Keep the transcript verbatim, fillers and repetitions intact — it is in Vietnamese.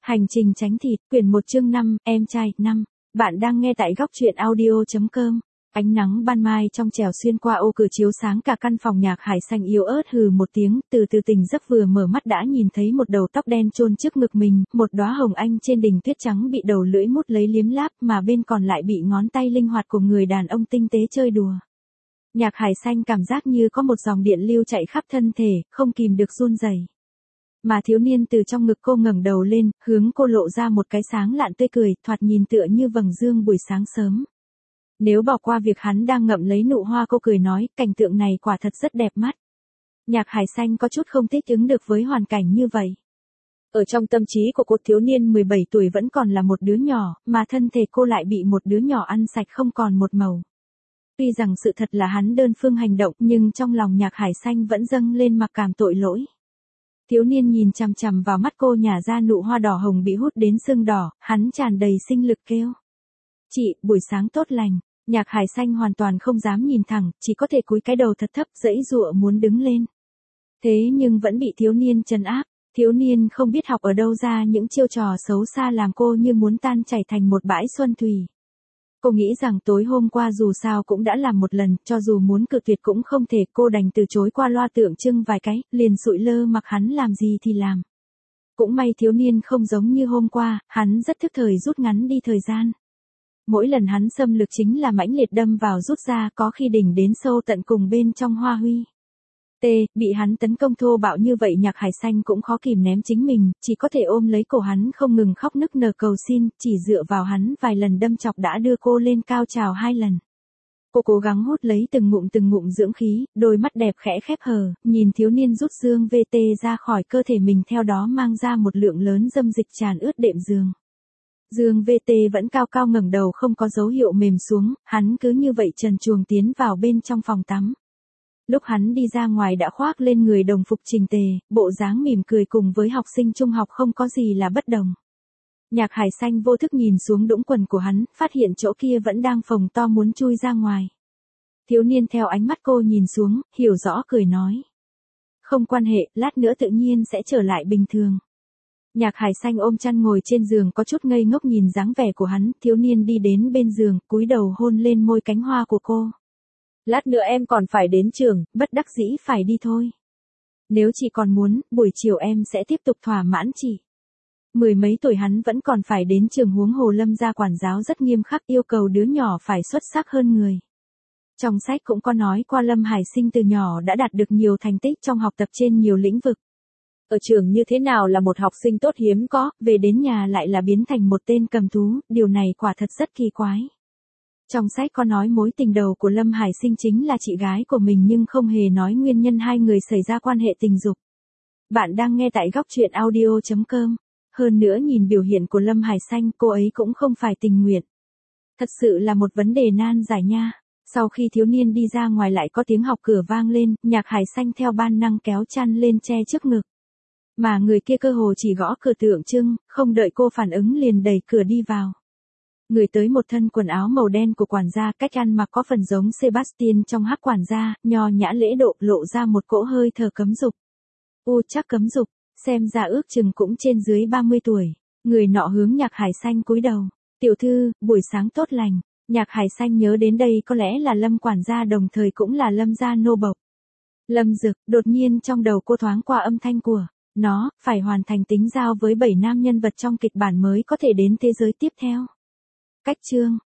Hành trình tránh thịt, quyển một chương năm, em trai, năm. Bạn đang nghe tại góc truyện audio.com. Ánh nắng ban mai trong trẻo xuyên qua ô cửa chiếu sáng cả căn phòng. Nhạc Hải Xanh yếu ớt hừ một tiếng, từ từ tỉnh giấc, vừa mở mắt đã nhìn thấy một đầu tóc đen chôn trước ngực mình, một đóa hồng anh trên đỉnh tuyết trắng bị đầu lưỡi mút lấy liếm láp, mà bên còn lại bị ngón tay linh hoạt của người đàn ông tinh tế chơi đùa. Nhạc Hải Xanh cảm giác như có một dòng điện lưu chạy khắp thân thể, không kìm được run rẩy. Mà thiếu niên từ trong ngực cô ngẩng đầu lên, hướng cô lộ ra một cái sáng lạn tươi cười, thoạt nhìn tựa như vầng dương buổi sáng sớm. Nếu bỏ qua việc hắn đang ngậm lấy nụ hoa, cô cười nói, cảnh tượng này quả thật rất đẹp mắt. Nhạc Hải Xanh có chút không thích ứng được với hoàn cảnh như vậy. Ở trong tâm trí của cô, thiếu niên mười bảy tuổi vẫn còn là một đứa nhỏ, mà thân thể cô lại bị một đứa nhỏ ăn sạch không còn một màu. Tuy rằng sự thật là hắn đơn phương hành động, nhưng trong lòng Nhạc Hải Xanh vẫn dâng lên mặc cảm tội lỗi. Thiếu niên nhìn chằm chằm vào mắt cô, nhả ra nụ hoa đỏ hồng bị hút đến sưng đỏ, hắn tràn đầy sinh lực kêu. Chị, buổi sáng tốt lành. Nhạc Hải Xanh hoàn toàn không dám nhìn thẳng, chỉ có thể cúi cái đầu thật thấp, giãy giụa muốn đứng lên. Thế nhưng vẫn bị thiếu niên trấn áp. Thiếu niên không biết học ở đâu ra những chiêu trò xấu xa làm cô như muốn tan chảy thành một bãi xuân thủy. Cô nghĩ rằng tối hôm qua dù sao cũng đã làm một lần, cho dù muốn cự tuyệt cũng không thể, cô đành từ chối qua loa tượng trưng vài cái, liền sụi lơ mặc hắn làm gì thì làm. Cũng may thiếu niên không giống như hôm qua, hắn rất thức thời rút ngắn đi thời gian. Mỗi lần hắn xâm lược chính là mãnh liệt đâm vào rút ra, có khi đỉnh đến sâu tận cùng bên trong hoa huy. T, bị hắn tấn công thô bạo như vậy, Nhạc Hải Xanh cũng khó kìm ném chính mình, chỉ có thể ôm lấy cổ hắn không ngừng khóc nức nở cầu xin, chỉ dựa vào hắn vài lần đâm chọc đã đưa cô lên cao trào hai lần. Cô cố gắng hút lấy từng ngụm từng ngụm dưỡng khí, đôi mắt đẹp khẽ khép hờ, nhìn thiếu niên rút dương vê tê ra khỏi cơ thể mình, theo đó mang ra một lượng lớn dâm dịch tràn ướt đệm giường. Dương vê tê vẫn cao cao ngẩng đầu, không có dấu hiệu mềm xuống, hắn cứ như vậy trần truồng tiến vào bên trong phòng tắm. Lúc hắn đi ra ngoài đã khoác lên người đồng phục chỉnh tề, bộ dáng mỉm cười cùng với học sinh trung học không có gì là bất đồng. Nhạc Hải Xanh vô thức nhìn xuống đũng quần của hắn, phát hiện chỗ kia vẫn đang phồng to muốn chui ra ngoài. Thiếu niên theo ánh mắt cô nhìn xuống, hiểu rõ cười nói. Không quan hệ, lát nữa tự nhiên sẽ trở lại bình thường. Nhạc Hải Xanh ôm chăn ngồi trên giường, có chút ngây ngốc nhìn dáng vẻ của hắn. Thiếu niên đi đến bên giường, cúi đầu hôn lên môi cánh hoa của cô. Lát nữa em còn phải đến trường, bất đắc dĩ phải đi thôi. Nếu chị còn muốn, buổi chiều em sẽ tiếp tục thỏa mãn chị. Mười mấy tuổi hắn vẫn còn phải đến trường, huống hồ Lâm gia quản giáo rất nghiêm khắc, yêu cầu đứa nhỏ phải xuất sắc hơn người. Trong sách cũng có nói qua Lâm Hải Sinh từ nhỏ đã đạt được nhiều thành tích trong học tập trên nhiều lĩnh vực. Ở trường như thế nào là một học sinh tốt hiếm có, về đến nhà lại là biến thành một tên cầm thú, điều này quả thật rất kỳ quái. Trong sách có nói mối tình đầu của Lâm Hải Sinh chính là chị gái của mình, nhưng không hề nói nguyên nhân hai người xảy ra quan hệ tình dục. Bạn đang nghe tại góc truyện audio.com. Hơn nữa nhìn biểu hiện của Lâm Hải Xanh, cô ấy cũng không phải tình nguyện. Thật sự là một vấn đề nan giải nha. Sau khi thiếu niên đi ra ngoài lại có tiếng học cửa vang lên, Nhạc Hải Xanh theo ban năng kéo chăn lên che trước ngực. Mà người kia cơ hồ chỉ gõ cửa tượng trưng, không đợi cô phản ứng liền đẩy cửa đi vào. Người tới một thân quần áo màu đen của quản gia, cách ăn mặc có phần giống Sebastian trong Hắc quản gia, nho nhã lễ độ, lộ ra một cỗ hơi thở cấm dục. U chắc cấm dục, xem ra ước chừng cũng trên dưới ba mươi tuổi. Người nọ hướng Nhạc Hải Xanh cúi đầu. Tiểu thư, buổi sáng tốt lành. Nhạc Hải Xanh nhớ đến đây có lẽ là Lâm quản gia, đồng thời cũng là Lâm gia nô bộc. Lâm Dực, đột nhiên trong đầu cô thoáng qua âm thanh của nó, phải hoàn thành tính giao với bảy nam nhân vật trong kịch bản mới có thể đến thế giới tiếp theo. Cách chương